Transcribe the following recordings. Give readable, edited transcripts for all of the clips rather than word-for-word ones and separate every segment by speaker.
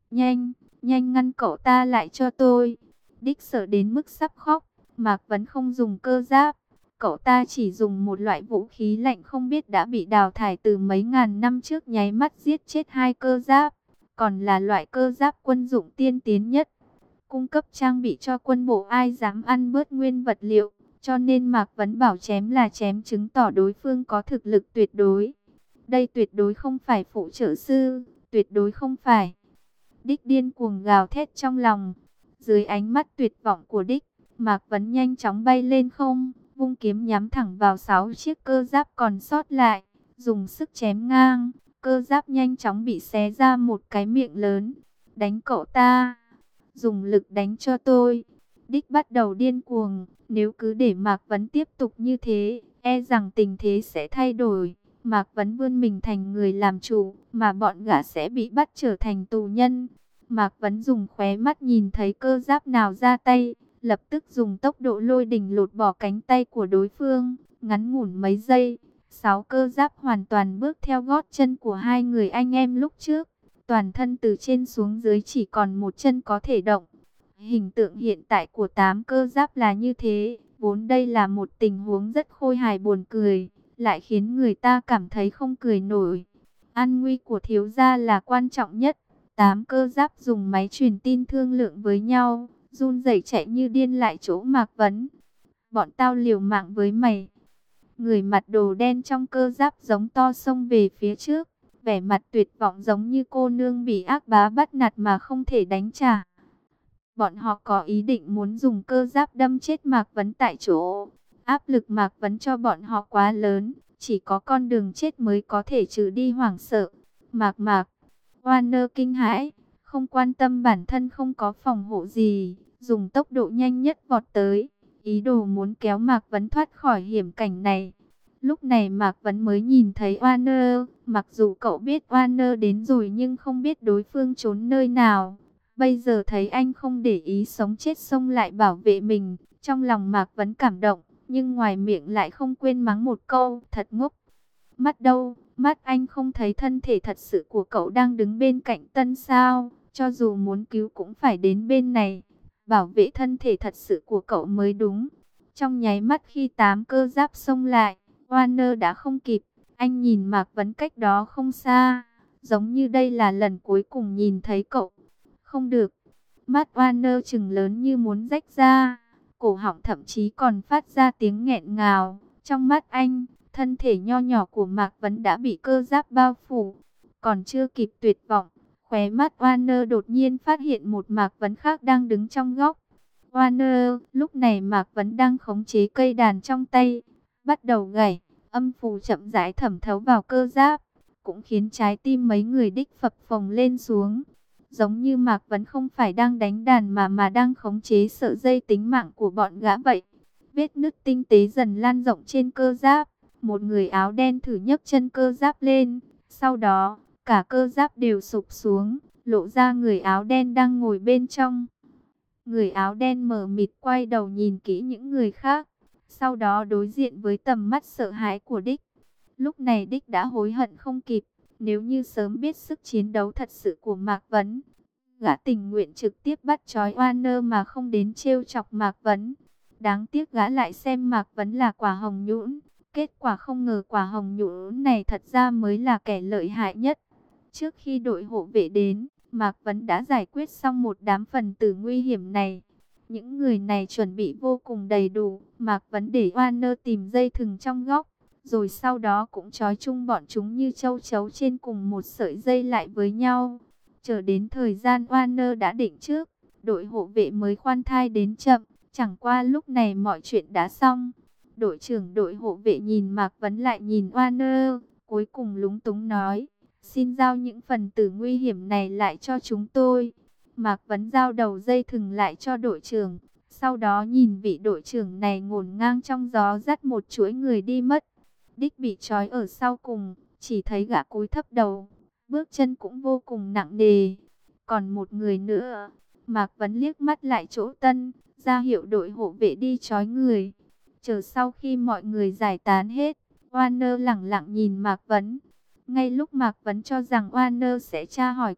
Speaker 1: Nhanh, nhanh ngăn cậu ta lại cho tôi. Đích sợ đến mức sắp khóc. Mạc Vấn không dùng cơ giáp. Cậu ta chỉ dùng một loại vũ khí lạnh không biết đã bị đào thải từ mấy ngàn năm trước, nháy mắt giết chết hai cơ giáp. Còn là loại cơ giáp quân dụng tiên tiến nhất. Cung cấp trang bị cho quân bộ, ai dám ăn bớt nguyên vật liệu. Cho nên Mạc Vấn bảo chém là chém, chứng tỏ đối phương có thực lực tuyệt đối. Đây tuyệt đối không phải phụ trợ sư, tuyệt đối không phải. Đích điên cuồng gào thét trong lòng. Dưới ánh mắt tuyệt vọng của Đích, Mạc Vấn nhanh chóng bay lên không, vung kiếm nhắm thẳng vào 6 chiếc cơ giáp còn sót lại, dùng sức chém ngang. Cơ giáp nhanh chóng bị xé ra một cái miệng lớn. Đánh cậu ta, dùng lực đánh cho tôi. Đích bắt đầu điên cuồng, nếu cứ để Mạc Vấn tiếp tục như thế, e rằng tình thế sẽ thay đổi. Mạc Vấn vươn mình thành người làm chủ, mà bọn gã sẽ bị bắt trở thành tù nhân. Mạc Vấn dùng khóe mắt nhìn thấy cơ giáp nào ra tay, lập tức dùng tốc độ lôi đình lột bỏ cánh tay của đối phương. Ngắn ngủn mấy giây, 6 cơ giáp hoàn toàn bước theo gót chân của hai người anh em lúc trước. Toàn thân từ trên xuống dưới chỉ còn một chân có thể động. Hình tượng hiện tại của 8 cơ giáp là như thế. Vốn đây là một tình huống rất khôi hài buồn cười, lại khiến người ta cảm thấy không cười nổi. An nguy của thiếu gia là quan trọng nhất. 8 cơ giáp dùng máy truyền tin thương lượng với nhau, run rẩy chạy như điên lại chỗ Mạc Vấn. Bọn tao liều mạng với mày. Người mặc đồ đen trong cơ giáp giống to xông về phía trước, vẻ mặt tuyệt vọng giống như cô nương bị ác bá bắt nạt mà không thể đánh trả. Bọn họ có ý định muốn dùng cơ giáp đâm chết Mạc Vấn tại chỗ. Áp lực Mạc Vấn cho bọn họ quá lớn, chỉ có con đường chết mới có thể trừ đi hoảng sợ. Mạc Warner kinh hãi, không quan tâm bản thân không có phòng hộ gì, dùng tốc độ nhanh nhất vọt tới, ý đồ muốn kéo Mạc Vấn thoát khỏi hiểm cảnh này. Lúc này Mạc Vấn mới nhìn thấy Warner, mặc dù cậu biết Warner đến rồi nhưng không biết đối phương trốn nơi nào. Bây giờ thấy anh không để ý sống chết xông lại bảo vệ mình, trong lòng Mạc Vấn cảm động, nhưng ngoài miệng lại không quên mắng một câu, thật ngốc. Mắt đâu, mắt anh không thấy thân thể thật sự của cậu đang đứng bên cạnh Tân sao, cho dù muốn cứu cũng phải đến bên này, bảo vệ thân thể thật sự của cậu mới đúng. Trong nháy mắt khi 8 cơ giáp xông lại, Warner đã không kịp, anh nhìn Mạc Vấn cách đó không xa, giống như đây là lần cuối cùng nhìn thấy cậu. Không được, mắt Warner trừng lớn như muốn rách ra, cổ họng thậm chí còn phát ra tiếng nghẹn ngào. Trong mắt anh, thân thể nho nhỏ của Mạc Vấn đã bị cơ giáp bao phủ. Còn chưa kịp tuyệt vọng, khóe mắt Warner đột nhiên phát hiện một Mạc Vấn khác đang đứng trong góc. Warner, lúc này Mạc Vấn đang khống chế cây đàn trong tay, bắt đầu gảy, âm phù chậm rãi thẩm thấu vào cơ giáp, cũng khiến trái tim mấy người Đích phập phồng lên xuống. Giống như Mạc Vấn không phải đang đánh đàn mà đang khống chế sợi dây tính mạng của bọn gã vậy. Vết nứt tinh tế dần lan rộng trên cơ giáp. Một người áo đen thử nhấc chân cơ giáp lên. Sau đó, cả cơ giáp đều sụp xuống, lộ ra người áo đen đang ngồi bên trong. Người áo đen mờ mịt quay đầu nhìn kỹ những người khác. Sau đó đối diện với tầm mắt sợ hãi của Đích. Lúc này Đích đã hối hận không kịp. Nếu như sớm biết sức chiến đấu thật sự của Mạc Vấn, gã tình nguyện trực tiếp bắt trói Warner mà không đến trêu chọc Mạc Vấn. Đáng tiếc gã lại xem Mạc Vấn là quả hồng nhũn. Kết quả không ngờ quả hồng nhũn này thật ra mới là kẻ lợi hại nhất. Trước khi đội hộ vệ đến, Mạc Vấn đã giải quyết xong một đám phần tử nguy hiểm này. Những người này chuẩn bị vô cùng đầy đủ. Mạc Vấn để Warner tìm dây thừng trong góc, rồi sau đó cũng trói chung bọn chúng như châu chấu trên cùng một sợi dây lại với nhau. Chờ đến thời gian Warner đã định trước, đội hộ vệ mới khoan thai đến chậm. Chẳng qua lúc này mọi chuyện đã xong. Đội trưởng đội hộ vệ nhìn Mạc Vấn lại nhìn Warner, cuối cùng lúng túng nói: xin giao những phần tử nguy hiểm này lại cho chúng tôi. Mạc Vấn giao đầu dây thừng lại cho đội trưởng. Sau đó nhìn vị đội trưởng này ngổn ngang trong gió dắt một chuỗi người đi mất. Đích bị trói ở sau cùng, chỉ thấy gã cúi thấp đầu, bước chân cũng vô cùng nặng nề. Còn một người nữa, Mạc Vấn liếc mắt lại chỗ Tân, ra hiệu đội hộ vệ đi trói người. Chờ sau khi mọi người giải tán hết, Warner lẳng lặng nhìn Mạc Vấn. Ngay lúc Mạc Vấn cho rằng Warner sẽ tra hỏi cậu,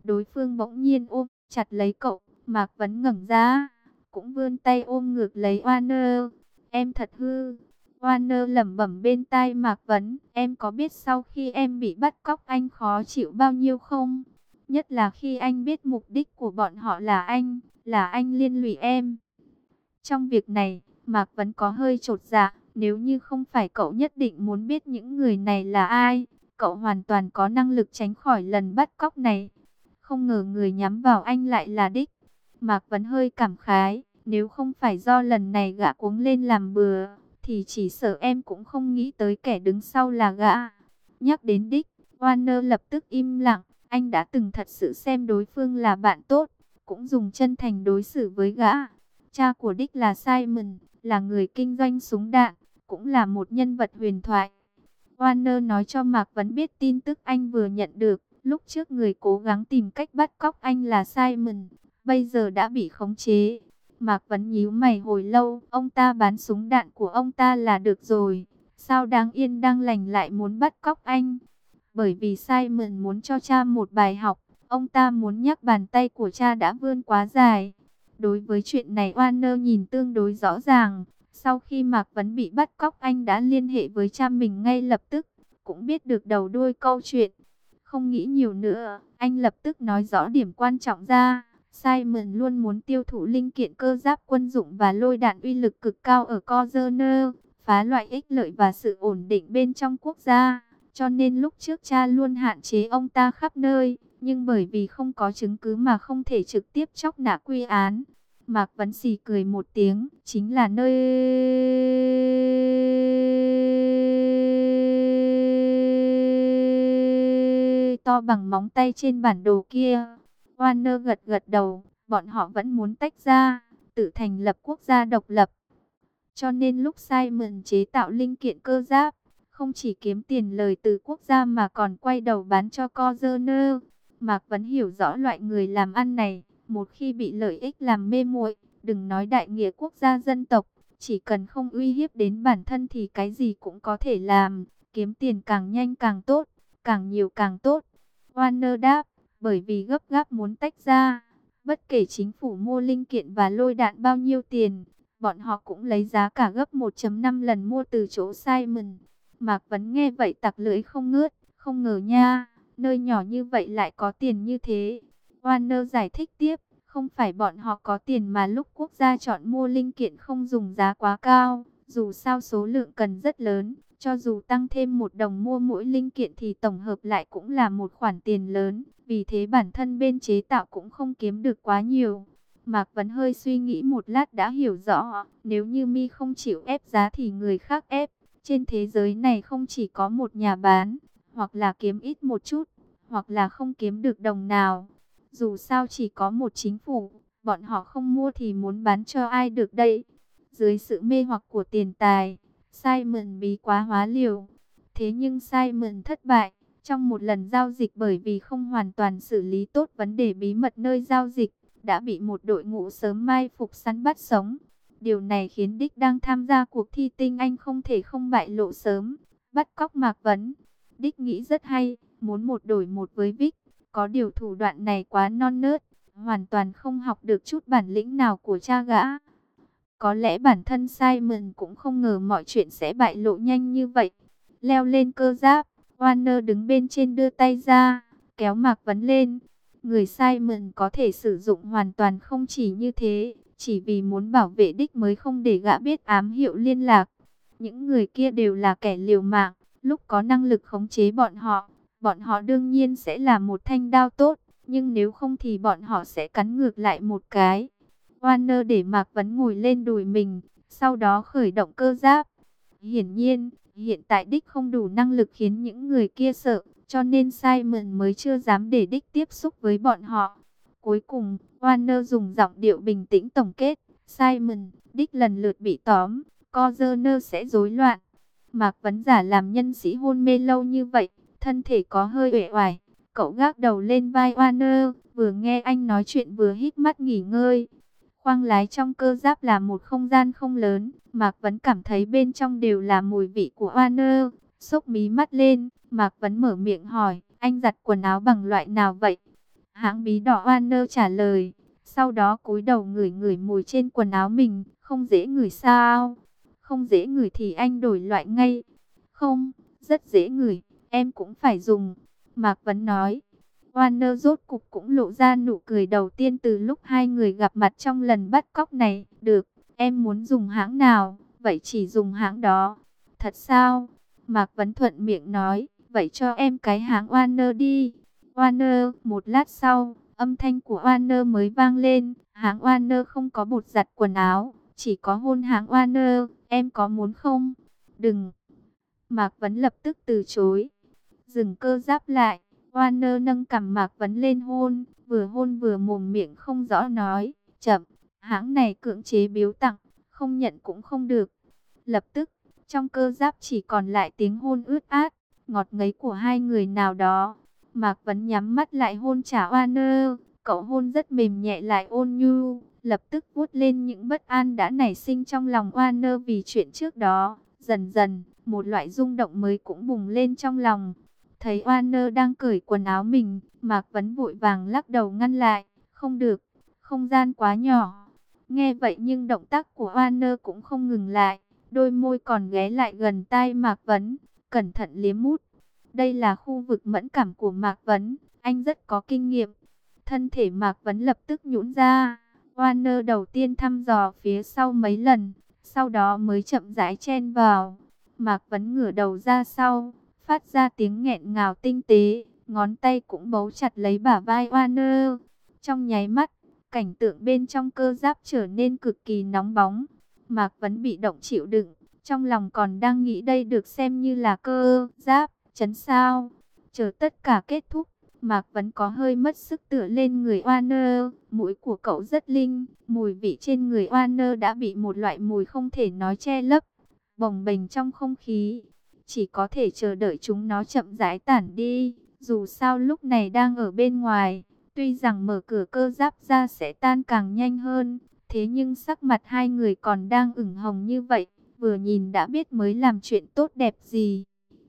Speaker 1: Đối phương bỗng nhiên ôm chặt lấy cậu. Mạc Vấn ngẩng ra, cũng vươn tay ôm ngược lấy Warner. Em thật hư. Warner lẩm bẩm bên tai Mạc Vấn. Em có biết sau khi em bị bắt cóc anh khó chịu bao nhiêu không? Nhất là khi anh biết mục đích của bọn họ là anh liên lụy em. Trong việc này, Mạc Vấn có hơi chột dạ. Nếu như không phải cậu nhất định muốn biết những người này là ai, cậu hoàn toàn có năng lực tránh khỏi lần bắt cóc này. Không ngờ người nhắm vào anh lại là Đích. Mạc Vấn hơi cảm khái, nếu không phải do lần này gã cuống lên làm bừa, thì chỉ sợ em cũng không nghĩ tới kẻ đứng sau là gã. Nhắc đến Đích, Warner lập tức im lặng. Anh đã từng thật sự xem đối phương là bạn tốt, cũng dùng chân thành đối xử với gã. Cha của Đích là Simon, là người kinh doanh súng đạn, cũng là một nhân vật huyền thoại. Warner nói cho Mạc Vấn biết tin tức anh vừa nhận được. Lúc trước người cố gắng tìm cách bắt cóc anh là Simon, bây giờ đã bị khống chế. Mạc Vấn nhíu mày hồi lâu, ông ta bán súng đạn của ông ta là được rồi. Sao đang yên đang lành lại muốn bắt cóc anh? Bởi vì Simon muốn cho cha một bài học, ông ta muốn nhắc bàn tay của cha đã vươn quá dài. Đối với chuyện này Warner nhìn tương đối rõ ràng. Sau khi Mạc Vấn bị bắt cóc anh đã liên hệ với cha mình ngay lập tức, cũng biết được đầu đuôi câu chuyện. Không nghĩ nhiều nữa, anh lập tức nói rõ điểm quan trọng ra. Simon luôn muốn tiêu thụ linh kiện cơ giáp quân dụng và lôi đạn uy lực cực cao ở Corner, phá loại ích lợi và sự ổn định bên trong quốc gia. Cho nên lúc trước cha luôn hạn chế ông ta khắp nơi, nhưng bởi vì không có chứng cứ mà không thể trực tiếp chóc nã quy án. Mạc Vấn xì cười một tiếng, chính là nơi to bằng móng tay trên bản đồ kia. Warner gật gật đầu, bọn họ vẫn muốn tách ra, tự thành lập quốc gia độc lập. Cho nên lúc Simon chế tạo linh kiện cơ giáp, không chỉ kiếm tiền lời từ quốc gia mà còn quay đầu bán cho Corner. Mạc Vấn hiểu rõ loại người làm ăn này, một khi bị lợi ích làm mê muội, đừng nói đại nghĩa quốc gia dân tộc, chỉ cần không uy hiếp đến bản thân thì cái gì cũng có thể làm, kiếm tiền càng nhanh càng tốt, càng nhiều càng tốt. Warner đáp, bởi vì gấp gáp muốn tách ra, bất kể chính phủ mua linh kiện và lôi đạn bao nhiêu tiền, bọn họ cũng lấy giá cả gấp 1,5 lần mua từ chỗ Simon. Mạc Vấn nghe vậy tặc lưỡi không ngớt, không ngờ nha, nơi nhỏ như vậy lại có tiền như thế. Warner giải thích tiếp, không phải bọn họ có tiền mà lúc quốc gia chọn mua linh kiện không dùng giá quá cao, dù sao số lượng cần rất lớn, cho dù tăng thêm 1 đồng mua mỗi linh kiện thì tổng hợp lại cũng là một khoản tiền lớn, vì thế bản thân bên chế tạo cũng không kiếm được quá nhiều. Mạc Vấn hơi suy nghĩ một lát đã hiểu rõ, nếu như Mi không chịu ép giá thì người khác ép. Trên thế giới này không chỉ có một nhà bán, hoặc là kiếm ít một chút, hoặc là không kiếm được đồng nào. Dù sao chỉ có một chính phủ, bọn họ không mua thì muốn bán cho ai được đây. Dưới sự mê hoặc của tiền tài, Simon bí quá hóa liều. Thế nhưng Simon thất bại trong một lần giao dịch bởi vì không hoàn toàn xử lý tốt vấn đề bí mật nơi giao dịch, đã bị một đội ngũ sớm mai phục săn bắt sống. Điều này khiến Đích đang tham gia cuộc thi tinh anh không thể không bại lộ sớm, bắt cóc Mạc Vấn. Đích nghĩ rất hay, muốn một đổi một với Vic, có điều thủ đoạn này quá non nớt, hoàn toàn không học được chút bản lĩnh nào của cha gã. Có lẽ bản thân Simon cũng không ngờ mọi chuyện sẽ bại lộ nhanh như vậy. Leo lên cơ giáp, Warner đứng bên trên đưa tay ra, kéo Mạc Vấn lên. Người Simon có thể sử dụng hoàn toàn không chỉ như thế, chỉ vì muốn bảo vệ Đích mới không để gã biết ám hiệu liên lạc. Những người kia đều là kẻ liều mạng, lúc có năng lực khống chế bọn họ đương nhiên sẽ là một thanh đao tốt, nhưng nếu không thì bọn họ sẽ cắn ngược lại một cái. Warner để Mạc Vấn ngồi lên đùi mình, sau đó khởi động cơ giáp. Hiển nhiên, hiện tại Đích không đủ năng lực khiến những người kia sợ, cho nên Simon mới chưa dám để Đích tiếp xúc với bọn họ. Cuối cùng, Warner dùng giọng điệu bình tĩnh tổng kết, Simon, Đích lần lượt bị tóm, Corner sẽ rối loạn. Mạc Vấn giả làm nhân sĩ hôn mê lâu như vậy, thân thể có hơi uể oải. Cậu gác đầu lên vai Warner, vừa nghe anh nói chuyện vừa hít mắt nghỉ ngơi. Khoang lái trong cơ giáp là một không gian không lớn, Mạc Vấn cảm thấy bên trong đều là mùi vị của Warner. Xốc mí mắt lên, Mạc Vấn mở miệng hỏi, anh giặt quần áo bằng loại nào vậy? Hãng bí đỏ Warner trả lời. Sau đó cúi đầu ngửi ngửi mùi trên quần áo mình. Không dễ ngửi sao? Không dễ ngửi thì anh đổi loại ngay. Không, rất dễ ngửi, em cũng phải dùng. Mạc Vấn nói. Warner rốt cục cũng lộ ra nụ cười đầu tiên từ lúc hai người gặp mặt trong lần bắt cóc này. Được, em muốn dùng hãng nào, vậy chỉ dùng hãng đó. Thật sao? Mạc Vấn thuận miệng nói. Vậy cho em cái hãng Warner đi. Warner, một lát sau, âm thanh của Warner mới vang lên. Hãng Warner không có bột giặt quần áo, chỉ có hôn hãng Warner. Em có muốn không? Đừng. Mạc Vấn lập tức từ chối. Dừng cơ giáp lại. Warner nâng cằm Mạc Vấn lên hôn vừa mồm miệng không rõ nói. Chậm, hãng này cưỡng chế biếu tặng, không nhận cũng không được. Lập tức, trong cơ giáp chỉ còn lại tiếng hôn ướt át, ngọt ngấy của hai người nào đó. Mạc Vấn nhắm mắt lại hôn trả Warner. Cậu hôn rất mềm nhẹ lại ôn nhu, lập tức vuốt lên những bất an đã nảy sinh trong lòng Warner vì chuyện trước đó. Dần dần, một loại rung động mới cũng bùng lên trong lòng. Thấy Warner đang cởi quần áo mình, Mạc Vấn vội vàng lắc đầu ngăn lại. Không được, không gian quá nhỏ. Nghe vậy nhưng động tác của Warner cũng không ngừng lại. Đôi môi còn ghé lại gần tai Mạc Vấn, cẩn thận liếm mút. Đây là khu vực mẫn cảm của Mạc Vấn, anh rất có kinh nghiệm. Thân thể Mạc Vấn lập tức nhũn ra. Warner đầu tiên thăm dò phía sau mấy lần, sau đó mới chậm rãi chen vào. Mạc Vấn ngửa đầu ra sau, phát ra tiếng nghẹn ngào tinh tế, ngón tay cũng bấu chặt lấy bả vai Warner. Trong nháy mắt, cảnh tượng bên trong cơ giáp trở nên cực kỳ nóng bóng. Mạc Vấn bị động chịu đựng, trong lòng còn đang nghĩ đây được xem như là cơ giáp chấn sao. Chờ tất cả kết thúc, Mạc Vấn có hơi mất sức tựa lên người Warner. Mũi của cậu rất linh, mùi vị trên người Warner đã bị một loại mùi không thể nói che lấp, bồng bềnh trong không khí. Chỉ có thể chờ đợi chúng nó chậm rãi tản đi. Dù sao lúc này đang ở bên ngoài, tuy rằng mở cửa cơ giáp ra sẽ tan càng nhanh hơn, thế nhưng sắc mặt hai người còn đang ửng hồng như vậy, vừa nhìn đã biết mới làm chuyện tốt đẹp gì.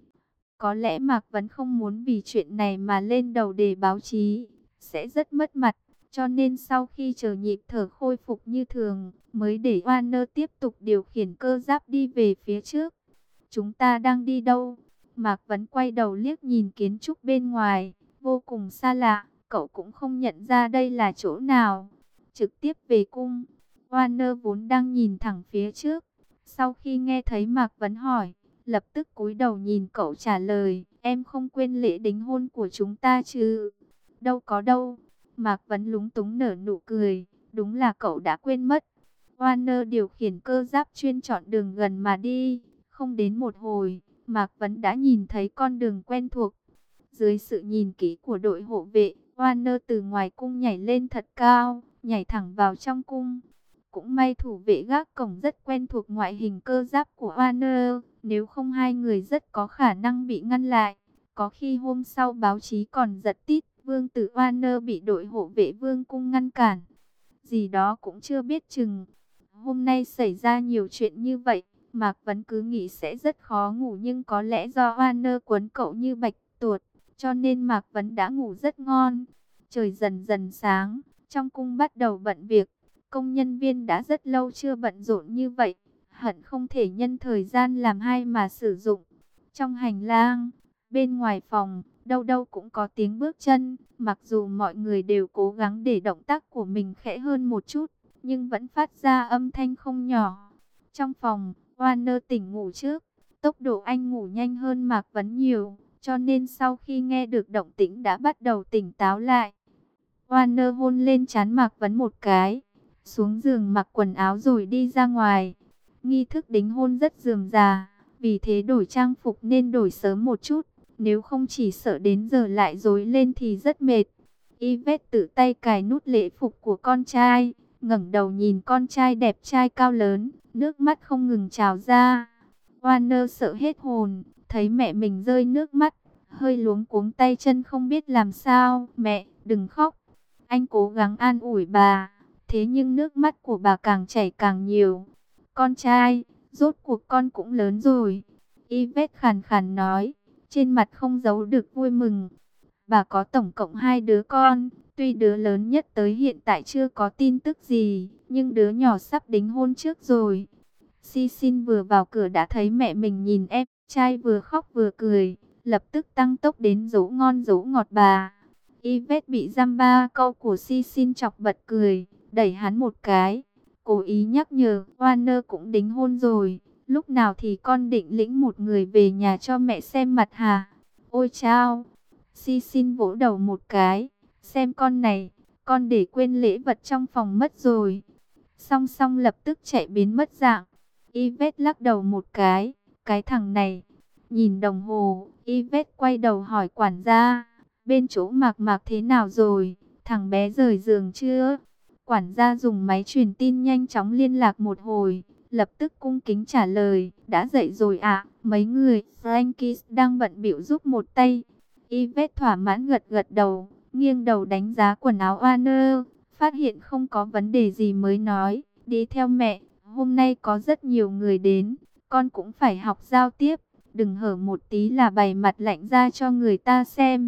Speaker 1: Có lẽ Mạc Vấn không muốn vì chuyện này mà lên đầu đề báo chí, sẽ rất mất mặt. Cho nên sau khi chờ nhịp thở khôi phục như thường, mới để Warner tiếp tục điều khiển cơ giáp đi về phía trước. Chúng ta đang đi đâu? Mạc Vấn quay đầu liếc nhìn kiến trúc bên ngoài, vô cùng xa lạ, cậu cũng không nhận ra đây là chỗ nào. Trực tiếp về cung. Warner vốn đang nhìn thẳng phía trước, sau khi nghe thấy Mạc Vấn hỏi, lập tức cúi đầu nhìn cậu trả lời, em không quên lễ đính hôn của chúng ta chứ? Đâu có đâu. Mạc Vấn lúng túng nở nụ cười, đúng là cậu đã quên mất. Warner điều khiển cơ giáp chuyên chọn đường gần mà đi. Không đến một hồi, Mạc Vấn đã nhìn thấy con đường quen thuộc. Dưới sự nhìn kỹ của đội hộ vệ, Warner từ ngoài cung nhảy lên thật cao, nhảy thẳng vào trong cung. Cũng may thủ vệ gác cổng rất quen thuộc ngoại hình cơ giáp của Warner, nếu không hai người rất có khả năng bị ngăn lại. Có khi hôm sau báo chí còn giật tít, vương tử Warner bị đội hộ vệ vương cung ngăn cản. Gì đó cũng chưa biết chừng. Hôm nay xảy ra nhiều chuyện như vậy, Mạc Vấn cứ nghĩ sẽ rất khó ngủ, nhưng có lẽ do Warner quấn cậu như bạch tuột, cho nên Mạc Vấn đã ngủ rất ngon. Trời dần dần sáng, trong cung bắt đầu bận việc. Công nhân viên đã rất lâu chưa bận rộn như vậy, hận không thể nhân thời gian làm hay mà sử dụng. Trong hành lang, bên ngoài phòng, đâu đâu cũng có tiếng bước chân. Mặc dù mọi người đều cố gắng để động tác của mình khẽ hơn một chút, nhưng vẫn phát ra âm thanh không nhỏ. Trong phòng, Warner tỉnh ngủ trước. Tốc độ anh ngủ nhanh hơn Mạc Vấn nhiều, cho nên sau khi nghe được động tĩnh đã bắt đầu tỉnh táo lại. Warner hôn lên trán Mạc Vấn một cái, xuống giường mặc quần áo rồi đi ra ngoài. Nghi thức đính hôn rất rườm rà, vì thế đổi trang phục nên đổi sớm một chút. Nếu không chỉ sợ đến giờ lại rối lên thì rất mệt. Yvette tự tay cài nút lễ phục của con trai, ngẩng đầu nhìn con trai đẹp trai cao lớn, nước mắt không ngừng trào ra. Warner sợ hết hồn, thấy mẹ mình rơi nước mắt, hơi luống cuống tay chân không biết làm sao. Mẹ, đừng khóc. Anh cố gắng an ủi bà, thế nhưng nước mắt của bà càng chảy càng nhiều. Con trai, rốt cuộc con cũng lớn rồi. Yvette khàn khàn nói, trên mặt không giấu được vui mừng. Bà có tổng cộng 2 đứa con, Tuy đứa lớn nhất tới hiện tại chưa có tin tức gì, nhưng đứa nhỏ sắp đính hôn trước rồi. Si Xin vừa vào cửa đã thấy mẹ mình nhìn em trai vừa khóc vừa cười, lập tức tăng tốc đến dỗ ngon dỗ ngọt bà. Yvette bị dăm ba câu của Si Xin chọc bật cười, đẩy hắn một cái, cố ý nhắc nhở Warner cũng đính hôn rồi, lúc nào thì con định lĩnh một người về nhà cho mẹ xem mặt hả? Ôi chao! Si Xin vỗ đầu một cái, xem con này, con để quên lễ vật trong phòng mất rồi. Song Song lập tức chạy biến mất dạng. Yvette lắc đầu một cái thằng này. Nhìn đồng hồ, Yvette quay đầu hỏi quản gia, bên chỗ Mạc Mạc thế nào rồi, thằng bé rời giường chưa? Quản gia dùng máy truyền tin nhanh chóng liên lạc một hồi, lập tức cung kính trả lời, đã dậy rồi ạ, mấy người, Frankis đang bận bịu giúp một tay. Yvette thỏa mãn gật gật đầu, nghiêng đầu đánh giá quần áo Warner, phát hiện không có vấn đề gì mới nói, đi theo mẹ, hôm nay có rất nhiều người đến, con cũng phải học giao tiếp, đừng hở một tí là bày mặt lạnh ra cho người ta xem.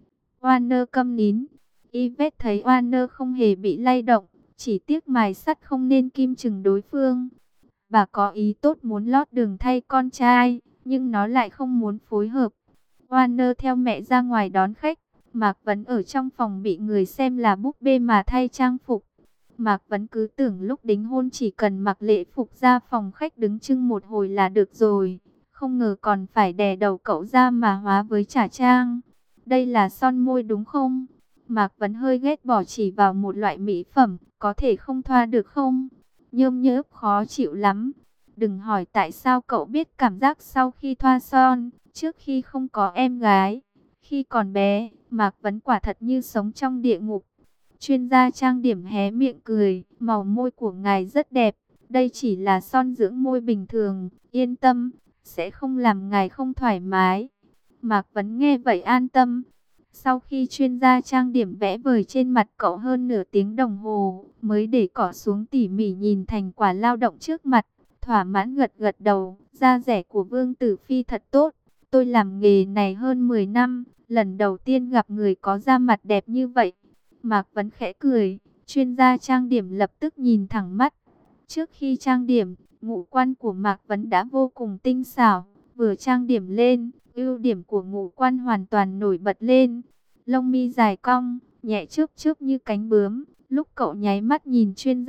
Speaker 1: Warner câm nín, Yvette thấy Warner không hề bị lay động, chỉ tiếc mài sắt không nên kim chừng đối phương. Bà có ý tốt muốn lót đường thay con trai, nhưng nó lại không muốn phối hợp. Warner theo mẹ ra ngoài đón khách, Mạc Vấn ở trong phòng bị người xem là búp bê mà thay trang phục. Mạc Vấn cứ tưởng lúc đính hôn chỉ cần mặc lễ phục ra phòng khách đứng chưng một hồi là được rồi. Không ngờ còn phải đè đầu cậu ra mà hóa với trả trang. Đây là son môi đúng không? Mạc Vấn hơi ghét bỏ chỉ vào một loại mỹ phẩm, có thể không thoa được không? Nhớm nhớp khó chịu lắm. Đừng hỏi tại sao cậu biết cảm giác sau khi thoa son, trước khi không có em gái. Khi còn bé, Mạc Vấn quả thật như sống trong địa ngục. Chuyên gia trang điểm hé miệng cười, màu môi của ngài rất đẹp. Đây chỉ là son dưỡng môi bình thường, yên tâm, sẽ không làm ngài không thoải mái. Mạc Vấn nghe vậy an tâm. Sau khi chuyên gia trang điểm vẽ vời trên mặt cậu hơn nửa tiếng đồng hồ, mới để cỏ xuống tỉ mỉ nhìn thành quả lao động trước mặt. Thỏa mãn gật gật đầu, da rẻ của Vương Tử Phi thật tốt. Tôi làm nghề này hơn 10 năm, lần đầu tiên gặp người có da mặt đẹp như vậy. Mạc Vấn khẽ cười, chuyên gia trang điểm lập tức nhìn thẳng mắt. Trước khi trang điểm, ngũ quan của Mạc Vấn đã vô cùng tinh xảo, vừa trang điểm lên, ưu điểm của ngũ quan hoàn toàn nổi bật lên. Lông mi dài cong, nhẹ chớp chớp như cánh bướm. Lúc cậu nháy mắt nhìn chuyên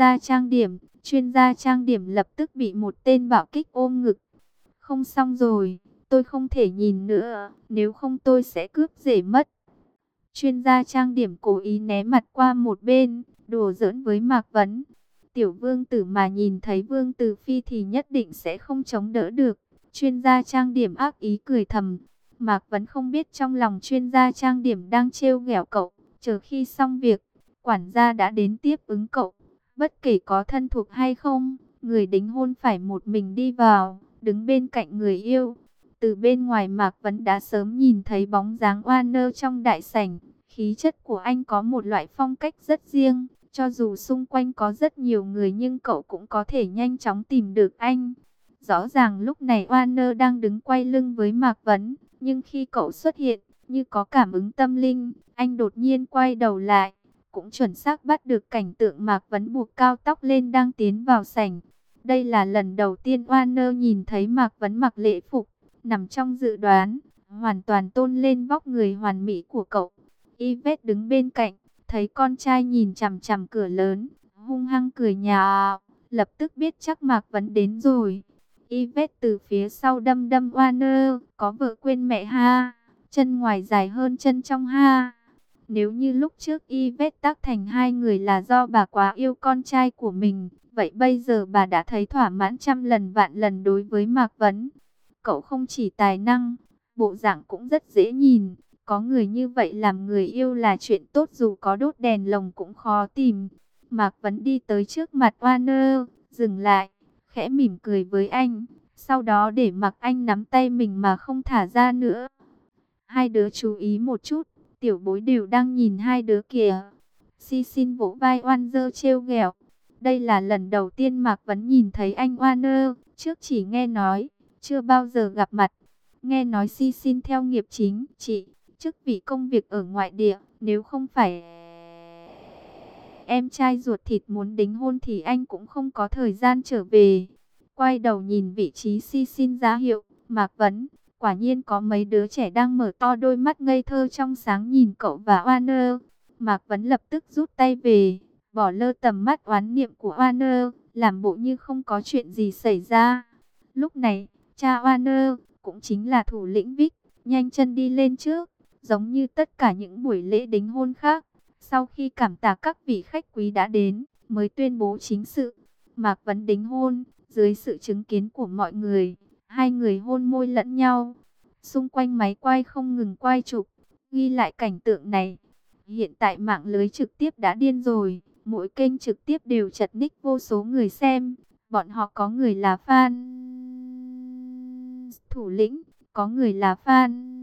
Speaker 1: gia trang điểm lập tức bị một tên bạo kích ôm ngực. Không xong rồi, tôi không thể nhìn nữa, nếu không tôi sẽ cướp rể mất. Chuyên gia trang điểm cố ý né mặt qua một bên, đùa giỡn với Mạc Vấn. Tiểu vương tử mà nhìn thấy Vương Tử Phi thì nhất định sẽ không chống đỡ được. Chuyên gia trang điểm ác ý cười thầm. Mạc Vấn không biết trong lòng chuyên gia trang điểm đang trêu ghẹo cậu. Chờ khi xong việc, quản gia đã đến tiếp ứng cậu. Bất kể có thân thuộc hay không, người đính hôn phải một mình đi vào, đứng bên cạnh người yêu. Từ bên ngoài Mạc Vấn đã sớm nhìn thấy bóng dáng Warner trong đại sảnh. Khí chất của anh có một loại phong cách rất riêng. Cho dù xung quanh có rất nhiều người nhưng cậu cũng có thể nhanh chóng tìm được anh. Rõ ràng lúc này Warner đang đứng quay lưng với Mạc Vấn. Nhưng khi cậu xuất hiện, như có cảm ứng tâm linh, anh đột nhiên quay đầu lại. Cũng chuẩn xác bắt được cảnh tượng Mạc Vấn buộc cao tóc lên đang tiến vào sảnh. Đây là lần đầu tiên Warner nhìn thấy Mạc Vấn mặc lễ phục. Nằm trong dự đoán, hoàn toàn tôn lên vóc người hoàn mỹ của cậu. Yvette đứng bên cạnh, thấy con trai nhìn chằm chằm cửa lớn, hung hăng cười nhạo, lập tức biết chắc Mạc Vấn đến rồi. Yvette từ phía sau đâm đâm Warner, có vợ quên mẹ ha, chân ngoài dài hơn chân trong ha. Nếu như lúc trước Yvette tác thành hai người là do bà quá yêu con trai của mình, vậy bây giờ bà đã thấy thỏa mãn trăm lần vạn lần đối với Mạc Vấn. Cậu không chỉ tài năng, bộ dạng cũng rất dễ nhìn. Có người như vậy làm người yêu là chuyện tốt, dù có đốt đèn lồng cũng khó tìm. Mạc Vấn đi tới trước mặt Warner, dừng lại, khẽ mỉm cười với anh. Sau đó để mặc anh nắm tay mình mà không thả ra nữa. Hai đứa chú ý một chút, tiểu bối đều đang nhìn hai đứa kìa. Si Xin vỗ vai Warner trêu ghẹo. Đây là lần đầu tiên Mạc Vấn nhìn thấy anh Warner, trước chỉ nghe nói, chưa bao giờ gặp mặt. Nghe nói Si Xin theo nghiệp chính trị, chức vị công việc ở ngoại địa, nếu không phải em trai ruột thịt muốn đính hôn thì anh cũng không có thời gian trở về. Quay đầu nhìn vị trí xin giá hiệu, Mạc Vấn, quả nhiên có mấy đứa trẻ đang mở to đôi mắt ngây thơ trong sáng nhìn cậu và Warner. Mạc Vấn lập tức rút tay về, bỏ lơ tầm mắt oán niệm của Warner, làm bộ như không có chuyện gì xảy ra. Lúc này, cha Warner, cũng chính là thủ lĩnh Vic, nhanh chân đi lên trước, giống như tất cả những buổi lễ đính hôn khác. Sau khi cảm tạ các vị khách quý đã đến, mới tuyên bố chính sự. Mạc Vấn đính hôn, dưới sự chứng kiến của mọi người, hai người hôn môi lẫn nhau. Xung quanh máy quay không ngừng quay chụp, ghi lại cảnh tượng này. Hiện tại mạng lưới trực tiếp đã điên rồi, mỗi kênh trực tiếp đều chật ních vô số người xem. Bọn họ có người là fan thủ lĩnh, có người là fan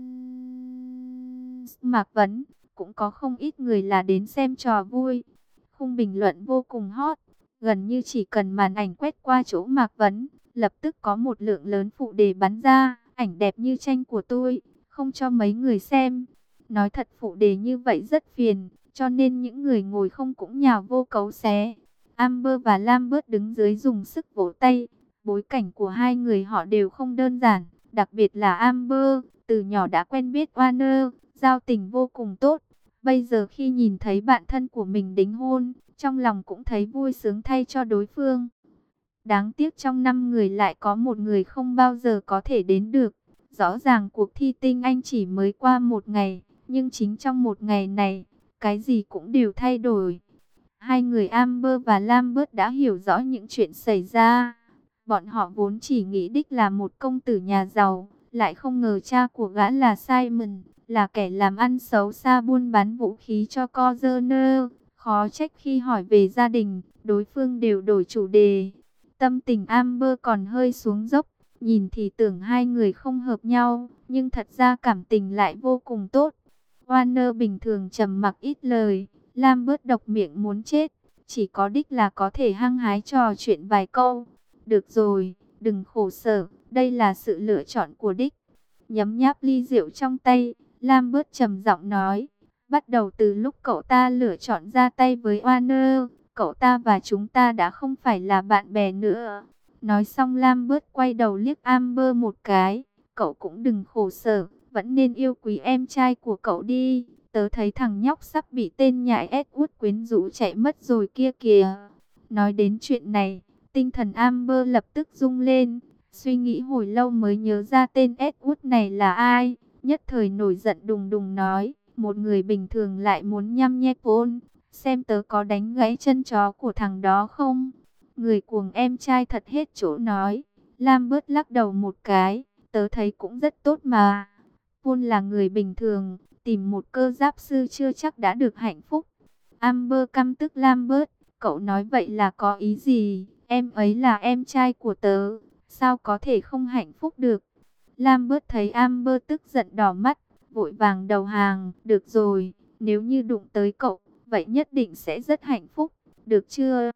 Speaker 1: Mạc Vấn, cũng có không ít người là đến xem trò vui. Khung bình luận vô cùng hot, gần như chỉ cần màn ảnh quét qua chỗ Mạc Vấn, lập tức có một lượng lớn phụ đề bắn ra, ảnh đẹp như tranh của tôi, không cho mấy người xem. Nói thật phụ đề như vậy rất phiền, cho nên những người ngồi không cũng nhào vô cấu xé. Amber và Lambert đứng dưới dùng sức vỗ tay, bối cảnh của hai người họ đều không đơn giản, đặc biệt là Amber, từ nhỏ đã quen biết Warner, giao tình vô cùng tốt. Bây giờ khi nhìn thấy bạn thân của mình đính hôn, trong lòng cũng thấy vui sướng thay cho đối phương. Đáng tiếc trong 5 người lại có một người không bao giờ có thể đến được. Rõ ràng cuộc thi tinh anh chỉ mới qua một ngày, nhưng chính trong một ngày này, cái gì cũng đều thay đổi. Hai người Amber và Lambert đã hiểu rõ những chuyện xảy ra. Bọn họ vốn chỉ nghĩ Dick là một công tử nhà giàu, lại không ngờ cha của gã là Simon, là kẻ làm ăn xấu xa buôn bán vũ khí cho Corner. Khó trách khi hỏi về gia đình, đối phương đều đổi chủ đề. Tâm tình Amber còn hơi xuống dốc, nhìn thì tưởng hai người không hợp nhau, nhưng thật ra cảm tình lại vô cùng tốt. Warner bình thường trầm mặc ít lời, Lambert độc miệng muốn chết, chỉ có Dick là có thể hăng hái trò chuyện vài câu. Được rồi, đừng khổ sở, đây là sự lựa chọn của Dick. Nhấm nháp ly rượu trong tay, Lambert trầm giọng nói, bắt đầu từ lúc cậu ta lựa chọn ra tay với Warner, cậu ta và chúng ta đã không phải là bạn bè nữa. Nói xong Lambert quay đầu liếc Amber một cái, cậu cũng đừng khổ sở, vẫn nên yêu quý em trai của cậu đi. Tớ thấy thằng nhóc sắp bị tên nhãi Edward quyến rũ chạy mất rồi kia kìa. Nói đến chuyện này, tinh thần Amber lập tức rung lên, suy nghĩ hồi lâu mới nhớ ra tên Edward này là ai. Nhất thời nổi giận đùng đùng nói, một người bình thường lại muốn nhăm nhe Paul, xem tớ có đánh gãy chân chó của thằng đó không. Người cuồng em trai thật hết chỗ nói. Lambert lắc đầu một cái, tớ thấy cũng rất tốt mà. Paul là người bình thường, tìm một cơ giáp sư chưa chắc đã được hạnh phúc. Amber căm tức Lambert, cậu nói vậy là có ý gì? Em ấy là em trai của tớ, sao có thể không hạnh phúc được? Lambert thấy Amber tức giận đỏ mắt, vội vàng đầu hàng. Được rồi, nếu như đụng tới cậu, vậy nhất định sẽ rất hạnh phúc, được chưa?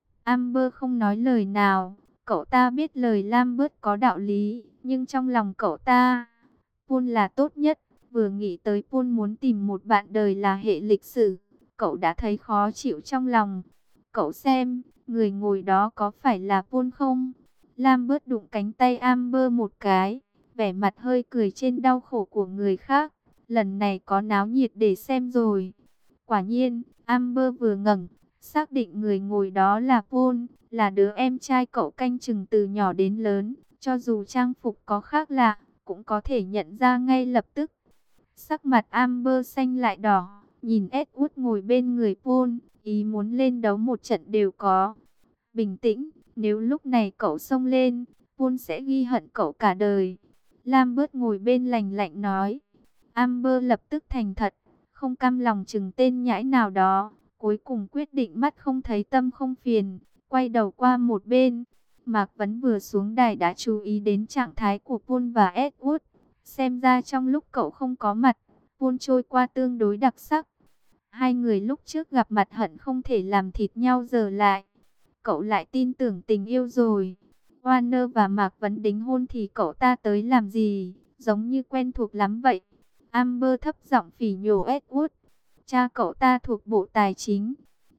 Speaker 1: Amber không nói lời nào, cậu ta biết lời Lambert có đạo lý, nhưng trong lòng cậu ta, Paul là tốt nhất. Vừa nghĩ tới Paul muốn tìm một bạn đời là hệ lịch sử, cậu đã thấy khó chịu trong lòng. Cậu xem, người ngồi đó có phải là Paul không? Lambert đụng cánh tay Amber một cái, vẻ mặt hơi cười trên đau khổ của người khác. Lần này có náo nhiệt để xem rồi. Quả nhiên, Amber vừa ngẩng, xác định người ngồi đó là Paul, là đứa em trai cậu canh chừng từ nhỏ đến lớn. Cho dù trang phục có khác lạ, cũng có thể nhận ra ngay lập tức. Sắc mặt Amber xanh lại đỏ, nhìn Edward ngồi bên người Paul, ý muốn lên đấu một trận đều có. Bình tĩnh, nếu lúc này cậu xông lên, Paul sẽ ghi hận cậu cả đời. Lambert ngồi bên lành lạnh nói. Amber lập tức thành thật, không cam lòng chừng tên nhãi nào đó. Cuối cùng quyết định mắt không thấy tâm không phiền, quay đầu qua một bên. Mạc Vấn vừa xuống đài đã chú ý đến trạng thái của Paul và Edward. Xem ra trong lúc cậu không có mặt, Paul trôi qua tương đối đặc sắc. Hai người lúc trước gặp mặt hận không thể làm thịt nhau giờ lại. Cậu lại tin tưởng tình yêu rồi. Warner và Mạc Vấn đính hôn thì cậu ta tới làm gì? Giống như quen thuộc lắm vậy. Amber thấp giọng phỉ nhổ Edward. Cha cậu ta thuộc Bộ Tài chính.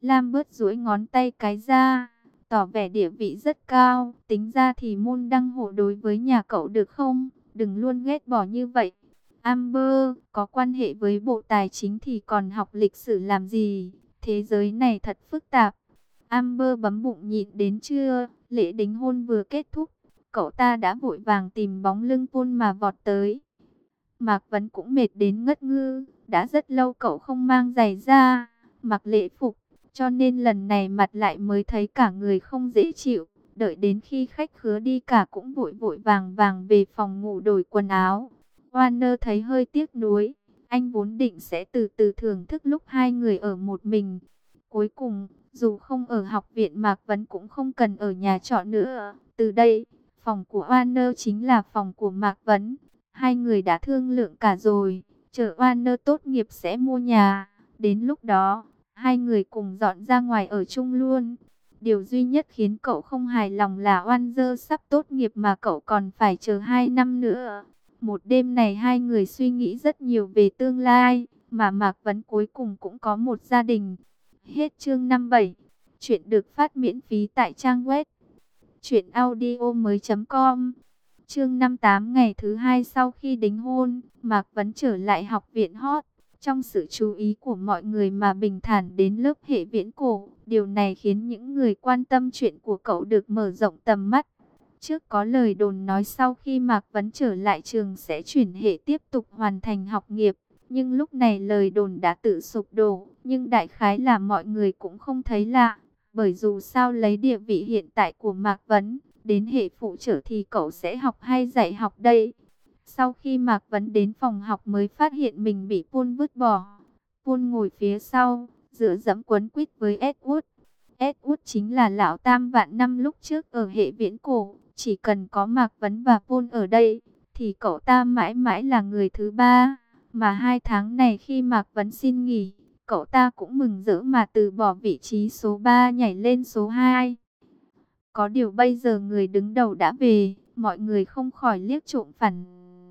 Speaker 1: Lambert duỗi ngón tay cái ra, tỏ vẻ địa vị rất cao. Tính ra thì môn đăng hộ đối với nhà cậu được không? Đừng luôn ghét bỏ như vậy. Amber, có quan hệ với Bộ Tài chính thì còn học lịch sử làm gì? Thế giới này thật phức tạp. Amber bấm bụng nhịn đến trưa, lễ đính hôn vừa kết thúc. Cậu ta đã vội vàng tìm bóng lưng Paul mà vọt tới. Mạc Vấn cũng mệt đến ngất ngư, đã rất lâu cậu không mang giày ra, mặc lễ phục, cho nên lần này mặt lại mới thấy cả người không dễ chịu. Đợi đến khi khách khứa đi cả cũng vội vội vàng vàng về phòng ngủ đổi quần áo. Warner thấy hơi tiếc nuối, anh vốn định sẽ từ từ thưởng thức lúc hai người ở một mình. Cuối cùng, dù không ở học viện Mạc Vấn cũng không cần ở nhà trọ nữa. Từ đây, phòng của Warner chính là phòng của Mạc Vấn. Hai người đã thương lượng cả rồi, chờ Warner tốt nghiệp sẽ mua nhà. Đến lúc đó, hai người cùng dọn ra ngoài ở chung luôn. Điều duy nhất khiến cậu không hài lòng là Warner sắp tốt nghiệp mà cậu còn phải chờ 2 năm nữa. Một đêm này hai người suy nghĩ rất nhiều về tương lai, mà Mạc Vấn cuối cùng cũng có một gia đình. Hết chương 57. Chuyện được phát miễn phí tại trang web truyệnaudiomoi.com. Chương 58, ngày thứ hai sau khi đính hôn, Mạc Vấn trở lại học viện Hot. Trong sự chú ý của mọi người mà bình thản đến lớp hệ viễn cổ, điều này khiến những người quan tâm chuyện của cậu được mở rộng tầm mắt. Trước có lời đồn nói sau khi Mạc Vấn trở lại trường sẽ chuyển hệ tiếp tục hoàn thành học nghiệp, nhưng lúc này lời đồn đã tự sụp đổ, nhưng đại khái là mọi người cũng không thấy lạ, bởi dù sao lấy địa vị hiện tại của Mạc Vấn, đến hệ phụ trợ thì cậu sẽ học hay dạy học đây? Sau khi Mạc Vấn đến phòng học mới phát hiện mình bị Paul vứt bỏ. Paul ngồi phía sau, dựa dẫm quấn quýt với Edward. Edward chính là lão tam vạn năm lúc trước ở hệ viễn cổ. Chỉ cần có Mạc Vấn và Paul ở đây, thì cậu ta mãi mãi là người thứ ba. Mà 2 tháng này khi Mạc Vấn xin nghỉ, cậu ta cũng mừng rỡ mà từ bỏ vị trí số 3 nhảy lên số 2. Có điều bây giờ người đứng đầu đã về, mọi người không khỏi liếc trộm phản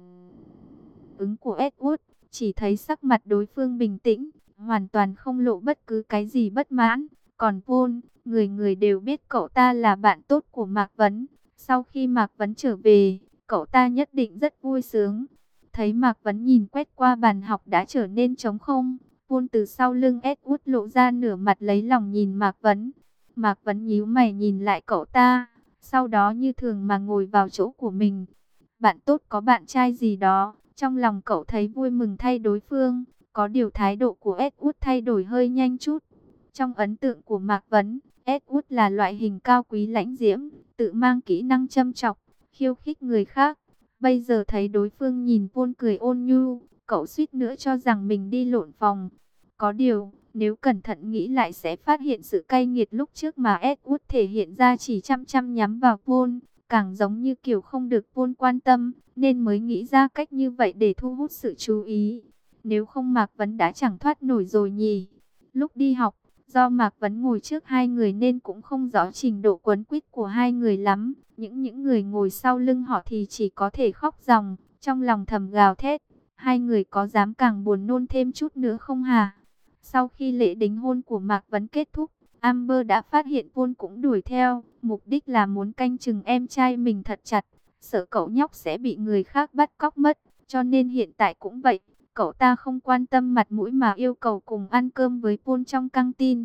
Speaker 1: ứng của Edward, chỉ thấy sắc mặt đối phương bình tĩnh, hoàn toàn không lộ bất cứ cái gì bất mãn. Còn Paul, người người đều biết cậu ta là bạn tốt của Mạc Vấn. Sau khi Mạc Vấn trở về, cậu ta nhất định rất vui sướng. Thấy Mạc Vấn nhìn quét qua bàn học đã trở nên trống không, Paul từ sau lưng Edward lộ ra nửa mặt lấy lòng nhìn Mạc Vấn. Mạc Vấn nhíu mày nhìn lại cậu ta, sau đó như thường mà ngồi vào chỗ của mình. Bạn tốt có bạn trai gì đó, trong lòng cậu thấy vui mừng thay đối phương. Có điều thái độ của Edward thay đổi hơi nhanh chút. Trong ấn tượng của Mạc Vấn, Edward là loại hình cao quý lãnh diễm, tự mang kỹ năng châm chọc, khiêu khích người khác. Bây giờ thấy đối phương nhìn Paul cười ôn nhu, cậu suýt nữa cho rằng mình đi lộn phòng. Có điều, nếu cẩn thận nghĩ lại sẽ phát hiện sự cay nghiệt lúc trước mà Edward thể hiện ra chỉ chăm chăm nhắm vào Paul, càng giống như kiểu không được Paul quan tâm, nên mới nghĩ ra cách như vậy để thu hút sự chú ý. Nếu không Mạc Vấn đã chẳng thoát nổi rồi nhỉ. Lúc đi học, do Mạc Vấn ngồi trước hai người nên cũng không rõ trình độ quấn quýt của hai người lắm. Những người ngồi sau lưng họ thì chỉ có thể khóc ròng, trong lòng thầm gào thét. Hai người có dám càng buồn nôn thêm chút nữa không hả? Sau khi lễ đính hôn của Mạc Vấn kết thúc, Amber đã phát hiện Paul cũng đuổi theo. Mục đích là muốn canh chừng em trai mình thật chặt, sợ cậu nhóc sẽ bị người khác bắt cóc mất. Cho nên hiện tại cũng vậy, cậu ta không quan tâm mặt mũi mà yêu cầu cùng ăn cơm với Paul trong căng tin.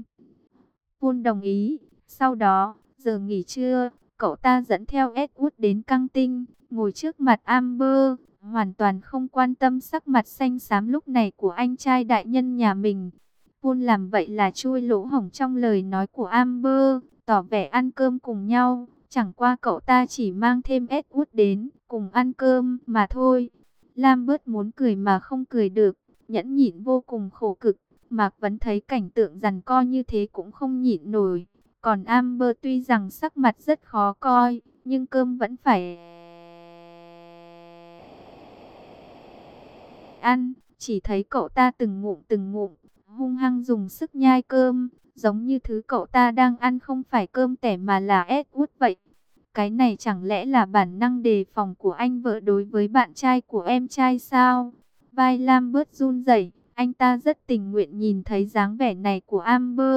Speaker 1: Paul đồng ý. Sau đó, giờ nghỉ trưa, cậu ta dẫn theo Edward đến căng tin, ngồi trước mặt Amber, hoàn toàn không quan tâm sắc mặt xanh xám lúc này của anh trai đại nhân nhà mình. Paul làm vậy là chui lỗ hổng trong lời nói của Amber, tỏ vẻ ăn cơm cùng nhau. Chẳng qua cậu ta chỉ mang thêm Edward đến, cùng ăn cơm mà thôi. Lambert muốn cười mà không cười được, nhẫn nhịn vô cùng khổ cực. Mạc Vấn thấy cảnh tượng giằng co như thế cũng không nhịn nổi. Còn Amber tuy rằng sắc mặt rất khó coi, nhưng cơm vẫn phải ăn. Chỉ thấy cậu ta từng ngụm, hung hăng dùng sức nhai cơm, giống như thứ cậu ta đang ăn không phải cơm tẻ mà là Edward vậy. Cái này chẳng lẽ là bản năng đề phòng của anh vợ đối với bạn trai của em trai sao? Vai Lambert run rẩy, anh ta rất tình nguyện nhìn thấy dáng vẻ này của Amber.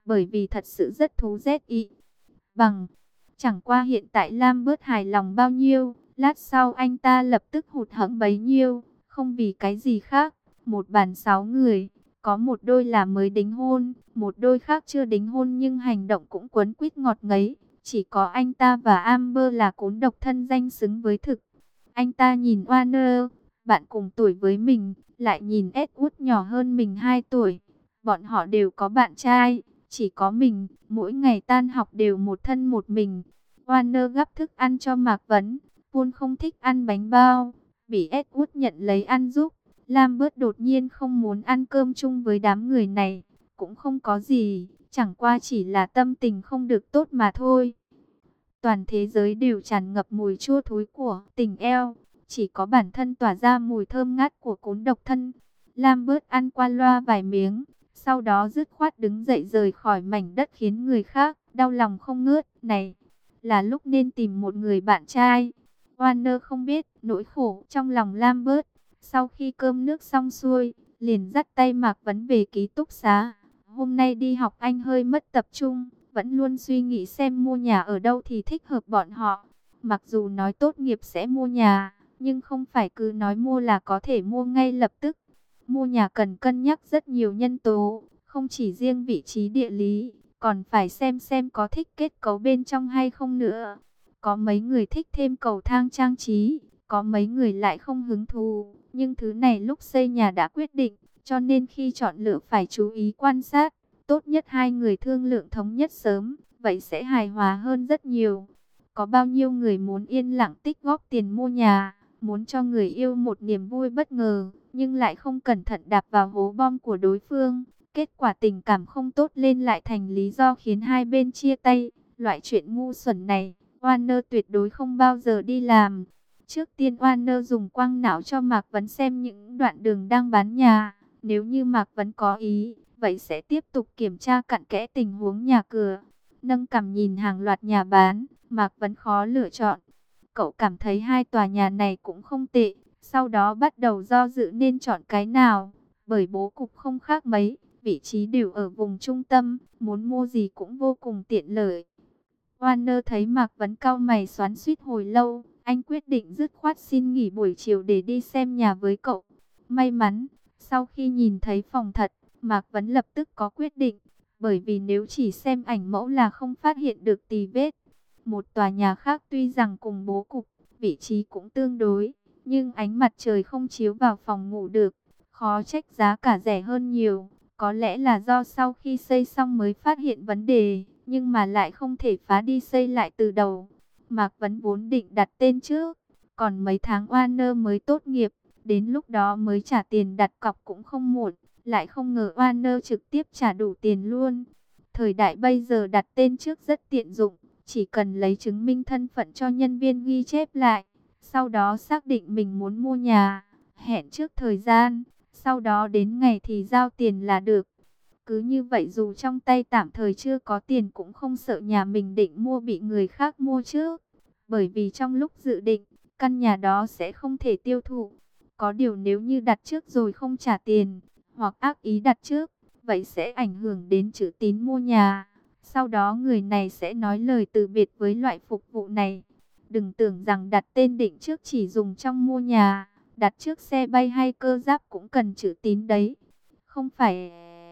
Speaker 1: bởi vì thật sự rất thú rét ý. Bằng, chẳng qua hiện tại Lam bớt hài lòng bao nhiêu, lát sau anh ta lập tức hụt hẫng bấy nhiêu, không vì cái gì khác. Một bàn 6 người, có một đôi là mới đính hôn, một đôi khác chưa đính hôn nhưng hành động cũng quấn quýt ngọt ngấy. Chỉ có anh ta và Amber là cún độc thân danh xứng với thực. Anh ta nhìn Warner, bạn cùng tuổi với mình, lại nhìn Edward nhỏ hơn mình 2 tuổi. Bọn họ đều có bạn trai, chỉ có mình, mỗi ngày tan học đều một thân một mình. Warner gắp thức ăn cho Mạc Vấn, Paul không thích ăn bánh bao, bị Edward nhận lấy ăn giúp. Lambert đột nhiên không muốn ăn cơm chung với đám người này, cũng không có gì, chẳng qua chỉ là tâm tình không được tốt mà thôi. Toàn thế giới đều tràn ngập mùi chua thối của tình eo, chỉ có bản thân tỏa ra mùi thơm ngát của cún độc thân. Lambert ăn qua loa vài miếng, sau đó dứt khoát đứng dậy rời khỏi mảnh đất khiến người khác đau lòng không ngớt. Này, là lúc nên tìm một người bạn trai. Warner không biết nỗi khổ trong lòng Lambert. Sau khi cơm nước xong xuôi, liền dắt tay Mạc Vấn về ký túc xá. Hôm nay đi học anh hơi mất tập trung, vẫn luôn suy nghĩ xem mua nhà ở đâu thì thích hợp bọn họ. Mặc dù nói tốt nghiệp sẽ mua nhà, nhưng không phải cứ nói mua là có thể mua ngay lập tức. Mua nhà cần cân nhắc rất nhiều nhân tố, không chỉ riêng vị trí địa lý, còn phải xem có thích kết cấu bên trong hay không nữa. Có mấy người thích thêm cầu thang trang trí, có mấy người lại không hứng thú, nhưng thứ này lúc xây nhà đã quyết định, cho nên khi chọn lựa phải chú ý quan sát. Tốt nhất hai người thương lượng thống nhất sớm, vậy sẽ hài hòa hơn rất nhiều. Có bao nhiêu người muốn yên lặng tích góp tiền mua nhà, muốn cho người yêu một niềm vui bất ngờ, nhưng lại không cẩn thận đạp vào hố bom của đối phương. Kết quả tình cảm không tốt lên lại thành lý do khiến hai bên chia tay. Loại chuyện ngu xuẩn này, Warner tuyệt đối không bao giờ đi làm. Trước tiên Warner dùng quang não cho Mạc Vấn xem những đoạn đường đang bán nhà. Nếu như Mạc Vấn có ý, vậy sẽ tiếp tục kiểm tra cặn kẽ tình huống nhà cửa. Nâng cằm nhìn hàng loạt nhà bán, Mạc Vấn khó lựa chọn. Cậu cảm thấy hai tòa nhà này cũng không tệ, sau đó bắt đầu do dự nên chọn cái nào. Bởi bố cục không khác mấy, vị trí đều ở vùng trung tâm, muốn mua gì cũng vô cùng tiện lợi. Warner thấy Mạc Vấn cau mày xoắn xuýt hồi lâu, anh quyết định dứt khoát xin nghỉ buổi chiều để đi xem nhà với cậu. May mắn, sau khi nhìn thấy phòng thật, Mạc Vấn lập tức có quyết định, bởi vì nếu chỉ xem ảnh mẫu là không phát hiện được tì vết. Một tòa nhà khác tuy rằng cùng bố cục, vị trí cũng tương đối, nhưng ánh mặt trời không chiếu vào phòng ngủ được, khó trách giá cả rẻ hơn nhiều. Có lẽ là do sau khi xây xong mới phát hiện vấn đề, nhưng mà lại không thể phá đi xây lại từ đầu. Mạc Vấn vốn định đặt tên trước, còn mấy tháng Warner mới tốt nghiệp, đến lúc đó mới trả tiền đặt cọc cũng không muộn. Lại không ngờ Warner trực tiếp trả đủ tiền luôn. Thời đại bây giờ đặt tên trước rất tiện dụng, chỉ cần lấy chứng minh thân phận cho nhân viên ghi chép lại, sau đó xác định mình muốn mua nhà, hẹn trước thời gian, sau đó đến ngày thì giao tiền là được. Cứ như vậy dù trong tay tạm thời chưa có tiền cũng không sợ nhà mình định mua bị người khác mua trước. Bởi vì trong lúc dự định, căn nhà đó sẽ không thể tiêu thụ. Có điều nếu như đặt trước rồi không trả tiền, hoặc ác ý đặt trước, vậy sẽ ảnh hưởng đến chữ tín mua nhà. Sau đó người này sẽ nói lời từ biệt với loại phục vụ này. Đừng tưởng rằng đặt tên định trước chỉ dùng trong mua nhà, đặt trước xe bay hay cơ giáp cũng cần chữ tín đấy. Không phải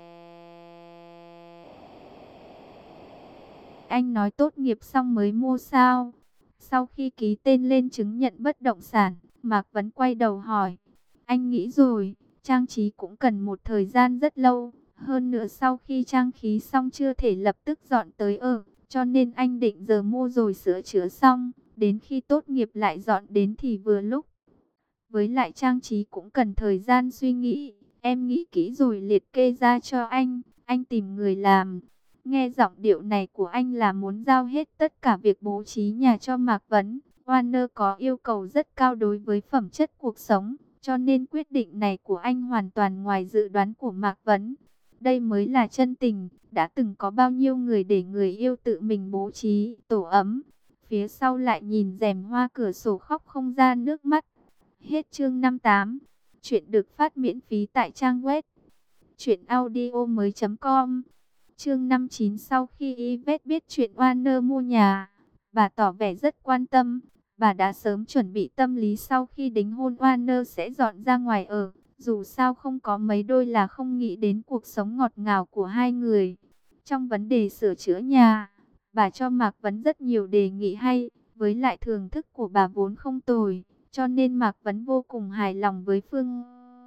Speaker 1: anh nói tốt nghiệp xong mới mua sao? Sau khi ký tên lên chứng nhận bất động sản, Mạc Vấn quay đầu hỏi. Anh nghĩ rồi, trang trí cũng cần một thời gian rất lâu. Hơn nữa sau khi trang trí xong chưa thể lập tức dọn tới ở. Cho nên anh định giờ mua rồi sửa chữa xong. Đến khi tốt nghiệp lại dọn đến thì vừa lúc. Với lại trang trí cũng cần thời gian suy nghĩ. Em nghĩ kỹ rồi liệt kê ra cho anh tìm người làm. Nghe giọng điệu này của anh là muốn giao hết tất cả việc bố trí nhà cho Mạc Vấn. Warner có yêu cầu rất cao đối với phẩm chất cuộc sống, cho nên quyết định này của anh hoàn toàn ngoài dự đoán của Mạc Vấn. Đây mới là chân tình, đã từng có bao nhiêu người để người yêu tự mình bố trí tổ ấm. Phía sau lại nhìn rèm hoa cửa sổ khóc không ra nước mắt. Hết chương 58. Chuyện được phát miễn phí tại trang web truyệnaudiomoi.com. Chương 59. Sau khi Yvette biết chuyện Warner mua nhà, bà tỏ vẻ rất quan tâm. Bà đã sớm chuẩn bị tâm lý sau khi đính hôn Warner sẽ dọn ra ngoài ở. Dù sao không có mấy đôi là không nghĩ đến cuộc sống ngọt ngào của hai người. Trong vấn đề sửa chữa nhà, bà cho Mạc Vấn rất nhiều đề nghị hay. Với lại thưởng thức của bà vốn không tồi, cho nên Mạc Vấn vô cùng hài lòng với phương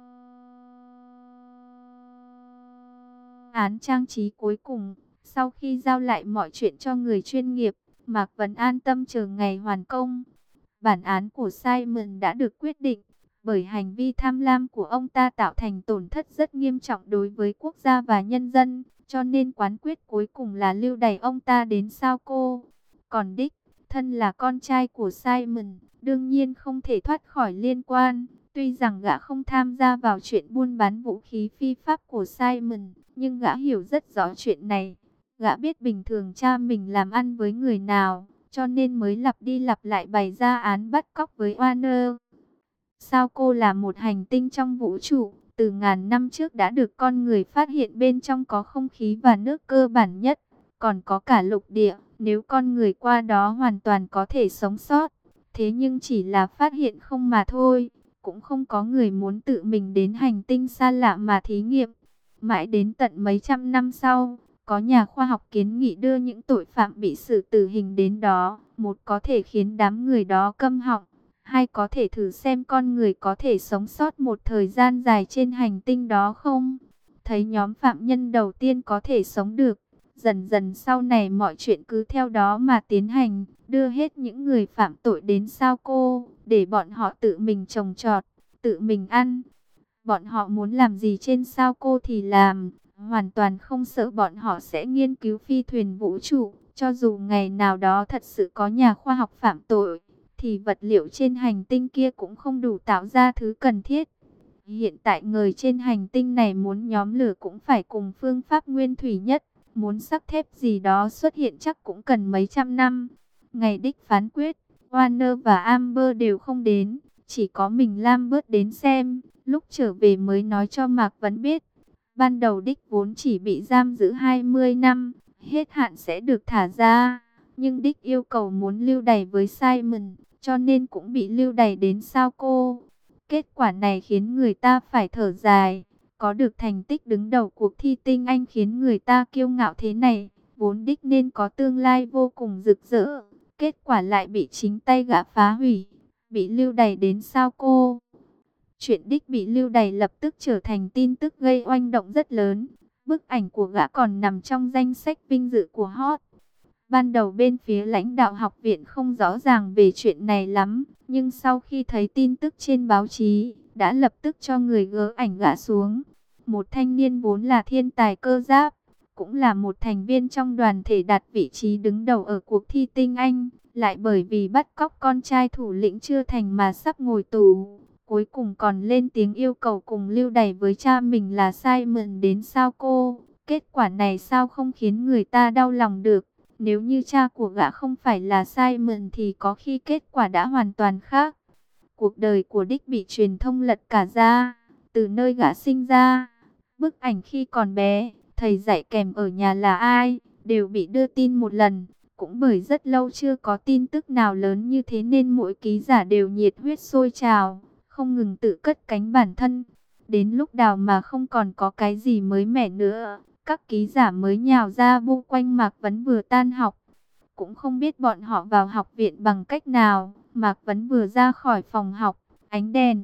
Speaker 1: án trang trí cuối cùng. Sau khi giao lại mọi chuyện cho người chuyên nghiệp, Mạc Vấn an tâm chờ ngày hoàn công. Bản án của Simon đã được quyết định, bởi hành vi tham lam của ông ta tạo thành tổn thất rất nghiêm trọng đối với quốc gia và nhân dân, cho nên quán quyết cuối cùng là lưu đày ông ta đến Sao Cô. Còn Dick, thân là con trai của Simon, đương nhiên không thể thoát khỏi liên quan. Tuy rằng gã không tham gia vào chuyện buôn bán vũ khí phi pháp của Simon, nhưng gã hiểu rất rõ chuyện này. Gã biết bình thường cha mình làm ăn với người nào, cho nên mới lặp đi lặp lại bày ra án bắt cóc với Warner. Sao Cô là một hành tinh trong vũ trụ, từ ngàn năm trước đã được con người phát hiện bên trong có không khí và nước cơ bản nhất, còn có cả lục địa, nếu con người qua đó hoàn toàn có thể sống sót. Thế nhưng chỉ là phát hiện không mà thôi, cũng không có người muốn tự mình đến hành tinh xa lạ mà thí nghiệm. Mãi đến tận mấy trăm năm sau, có nhà khoa học kiến nghị đưa những tội phạm bị xử tử hình đến đó, một có thể khiến đám người đó câm họng, hai có thể thử xem con người có thể sống sót một thời gian dài trên hành tinh đó không. Thấy nhóm phạm nhân đầu tiên có thể sống được, dần dần sau này mọi chuyện cứ theo đó mà tiến hành, đưa hết những người phạm tội đến Sao Cô, để bọn họ tự mình trồng trọt, tự mình ăn. Bọn họ muốn làm gì trên Sao Cô thì làm, hoàn toàn không sợ bọn họ sẽ nghiên cứu phi thuyền vũ trụ. Cho dù ngày nào đó thật sự có nhà khoa học phạm tội, thì vật liệu trên hành tinh kia cũng không đủ tạo ra thứ cần thiết. Hiện tại người trên hành tinh này muốn nhóm lửa cũng phải cùng phương pháp nguyên thủy nhất. Muốn sắt thép gì đó xuất hiện chắc cũng cần mấy trăm năm. Ngày đích phán quyết, Warner và Amber đều không đến, chỉ có mình Lambert đến xem. Lúc trở về mới nói cho Mạc Vấn biết, ban đầu Dick vốn chỉ bị giam giữ 20 năm, hết hạn sẽ được thả ra. Nhưng Dick yêu cầu muốn lưu đày với Simon, cho nên cũng bị lưu đày đến Sao Cô. Kết quả này khiến người ta phải thở dài. Có được thành tích đứng đầu cuộc thi tinh anh khiến người ta kiêu ngạo thế này, vốn Dick nên có tương lai vô cùng rực rỡ. Kết quả lại bị chính tay gã phá hủy, bị lưu đày đến Sao Cô. Chuyện Dick bị lưu đày lập tức trở thành tin tức gây oanh động rất lớn. Bức ảnh của gã còn nằm trong danh sách vinh dự của Hot. Ban đầu bên phía lãnh đạo học viện không rõ ràng về chuyện này lắm, nhưng sau khi thấy tin tức trên báo chí, đã lập tức cho người gỡ ảnh gã xuống. Một thanh niên vốn là thiên tài cơ giáp, cũng là một thành viên trong đoàn thể đạt vị trí đứng đầu ở cuộc thi tinh anh, lại bởi vì bắt cóc con trai thủ lĩnh chưa thành mà sắp ngồi tù. Cuối cùng còn lên tiếng yêu cầu cùng lưu đày với cha mình là Simon đến Sao Cô. Kết quả này sao không khiến người ta đau lòng được. Nếu như cha của gã không phải là Simon thì có khi kết quả đã hoàn toàn khác. Cuộc đời của Dick bị truyền thông lật cả ra, từ nơi gã sinh ra, bức ảnh khi còn bé, thầy dạy kèm ở nhà là ai, đều bị đưa tin một lần. Cũng bởi rất lâu chưa có tin tức nào lớn như thế nên mỗi ký giả đều nhiệt huyết sôi trào, không ngừng tự cất cánh bản thân. Đến lúc đào mà không còn có cái gì mới mẻ nữa, các ký giả mới nhào ra bu quanh Mạc Vấn vừa tan học. Cũng không biết bọn họ vào học viện bằng cách nào. Mạc Vấn vừa ra khỏi phòng học, ánh đèn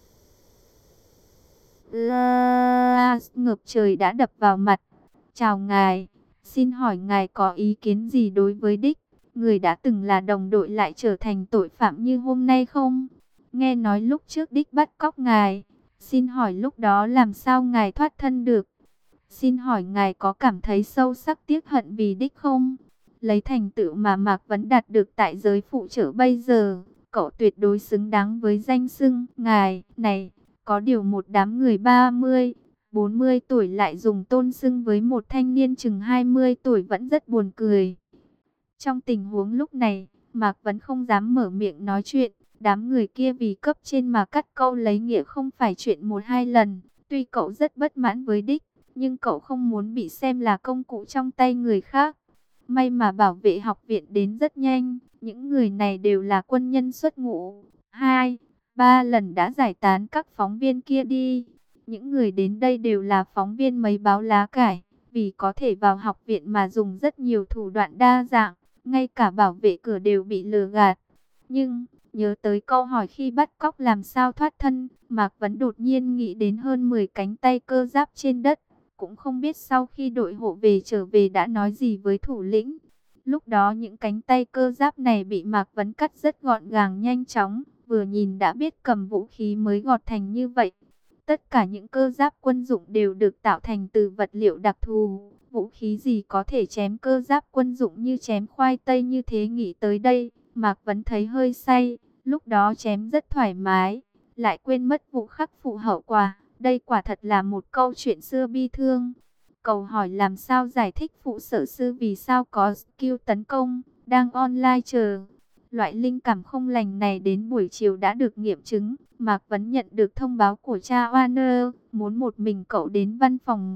Speaker 1: ngập trời đã đập vào mặt. Chào ngài, xin hỏi ngài có ý kiến gì đối với Dick, người đã từng là đồng đội lại trở thành tội phạm như hôm nay không? Nghe nói lúc trước Dick bắt cóc ngài, xin hỏi lúc đó làm sao ngài thoát thân được? Xin hỏi ngài có cảm thấy sâu sắc tiếc hận vì Dick không? Lấy thành tựu mà Mạc Vấn đạt được tại giới phụ trợ bây giờ, cậu tuyệt đối xứng đáng với danh xưng ngài này. Có điều một đám người 30, 40 tuổi lại dùng tôn xưng với một thanh niên chừng 20 tuổi vẫn rất buồn cười. Trong tình huống lúc này, Mạc Vấn không dám mở miệng nói chuyện. Đám người kia vì cấp trên mà cắt câu lấy nghĩa không phải chuyện một hai lần. Tuy cậu rất bất mãn với Dick, nhưng cậu không muốn bị xem là công cụ trong tay người khác. May mà bảo vệ học viện đến rất nhanh, những người này đều là quân nhân xuất ngũ. 2, 3 lần đã giải tán các phóng viên kia đi. Những người đến đây đều là phóng viên mấy báo lá cải, vì có thể vào học viện mà dùng rất nhiều thủ đoạn đa dạng, ngay cả bảo vệ cửa đều bị lừa gạt. Nhưng, nhớ tới câu hỏi khi bắt cóc làm sao thoát thân, Mạc Vấn đột nhiên nghĩ đến hơn 10 cánh tay cơ giáp trên đất. Cũng không biết sau khi đội hộ về trở về đã nói gì với thủ lĩnh. Lúc đó những cánh tay cơ giáp này bị Mạc Vấn cắt rất gọn gàng nhanh chóng, vừa nhìn đã biết cầm vũ khí mới gọt thành như vậy. Tất cả những cơ giáp quân dụng đều được tạo thành từ vật liệu đặc thù. Vũ khí gì có thể chém cơ giáp quân dụng như chém khoai tây như thế, nghĩ tới đây, Mạc Vấn thấy hơi say. Lúc đó chém rất thoải mái, lại quên mất vụ khắc phụ hậu quả. Đây quả thật là một câu chuyện xưa bi thương. Cầu hỏi làm sao giải thích phụ sở sư vì sao có skill tấn công, đang online chờ. Loại linh cảm không lành này đến buổi chiều đã được nghiệm chứng. Mạc Vấn nhận được thông báo của cha Warner, muốn một mình cậu đến văn phòng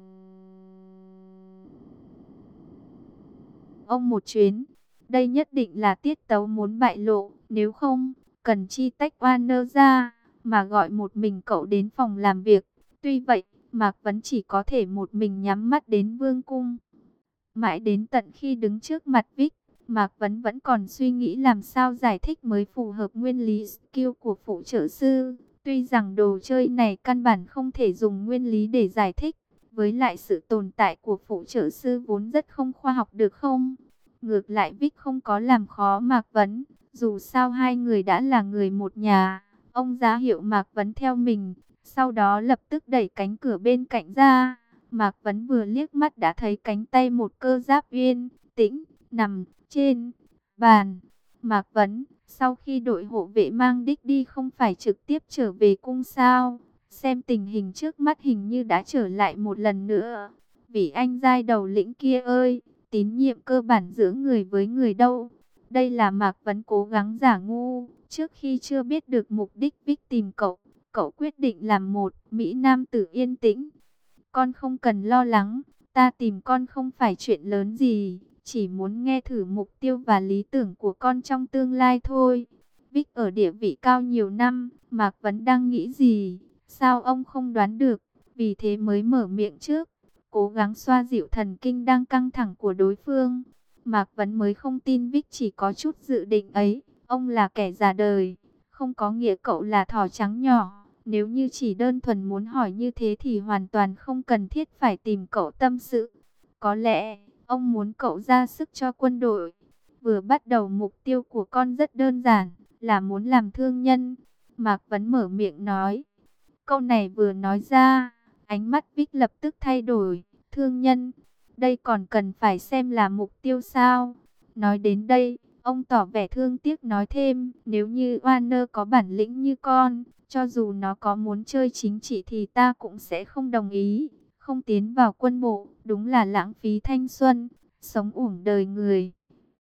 Speaker 1: ông một chuyến. Đây nhất định là tiết tấu muốn bại lộ, nếu không, cần chi tách Warner ra, mà gọi một mình cậu đến phòng làm việc. Tuy vậy, Mạc Vấn chỉ có thể một mình nhắm mắt đến vương cung. Mãi đến tận khi đứng trước mặt Vic, Mạc Vấn vẫn còn suy nghĩ làm sao giải thích mới phù hợp nguyên lý skill của phụ trợ sư. Tuy rằng đồ chơi này căn bản không thể dùng nguyên lý để giải thích, với lại sự tồn tại của phụ trợ sư vốn rất không khoa học được không? Ngược lại Vic không có làm khó Mạc Vấn, dù sao hai người đã là người một nhà. Ông ra hiệu Mạc Vấn theo mình, sau đó lập tức đẩy cánh cửa bên cạnh ra. Mạc Vấn vừa liếc mắt đã thấy cánh tay một cơ giáp yên tĩnh nằm trên bàn. Mạc Vấn, sau khi đội hộ vệ mang đích đi không phải trực tiếp trở về cung sao? Xem tình hình trước mắt hình như đã trở lại một lần nữa. Vì anh giai đầu lĩnh kia ơi, tín nhiệm cơ bản giữa người với người đâu? Đây là Mạc Vấn cố gắng giả ngu. Trước khi chưa biết được mục đích Vic tìm cậu, cậu quyết định làm một Mỹ Nam tử yên tĩnh. Con không cần lo lắng, ta tìm con không phải chuyện lớn gì, chỉ muốn nghe thử mục tiêu và lý tưởng của con trong tương lai thôi. Vic ở địa vị cao nhiều năm, Mạc Vấn đang nghĩ gì? Sao ông không đoán được? Vì thế mới mở miệng trước, cố gắng xoa dịu thần kinh đang căng thẳng của đối phương. Mạc Vấn mới không tin Vic chỉ có chút dự định ấy. Ông là kẻ già đời, không có nghĩa cậu là thỏ trắng nhỏ. Nếu như chỉ đơn thuần muốn hỏi như thế thì hoàn toàn không cần thiết phải tìm cậu tâm sự. Có lẽ, ông muốn cậu ra sức cho quân đội. Vừa bắt đầu mục tiêu của con rất đơn giản, là muốn làm thương nhân. Mạc Vấn mở miệng nói. Câu này vừa nói ra, ánh mắt Vic lập tức thay đổi. Thương nhân, đây còn cần phải xem là mục tiêu sao? Nói đến đây, ông tỏ vẻ thương tiếc nói thêm. Nếu như Warner có bản lĩnh như con, cho dù nó có muốn chơi chính trị thì ta cũng sẽ không đồng ý. Không tiến vào quân bộ, đúng là lãng phí thanh xuân, sống uổng đời người.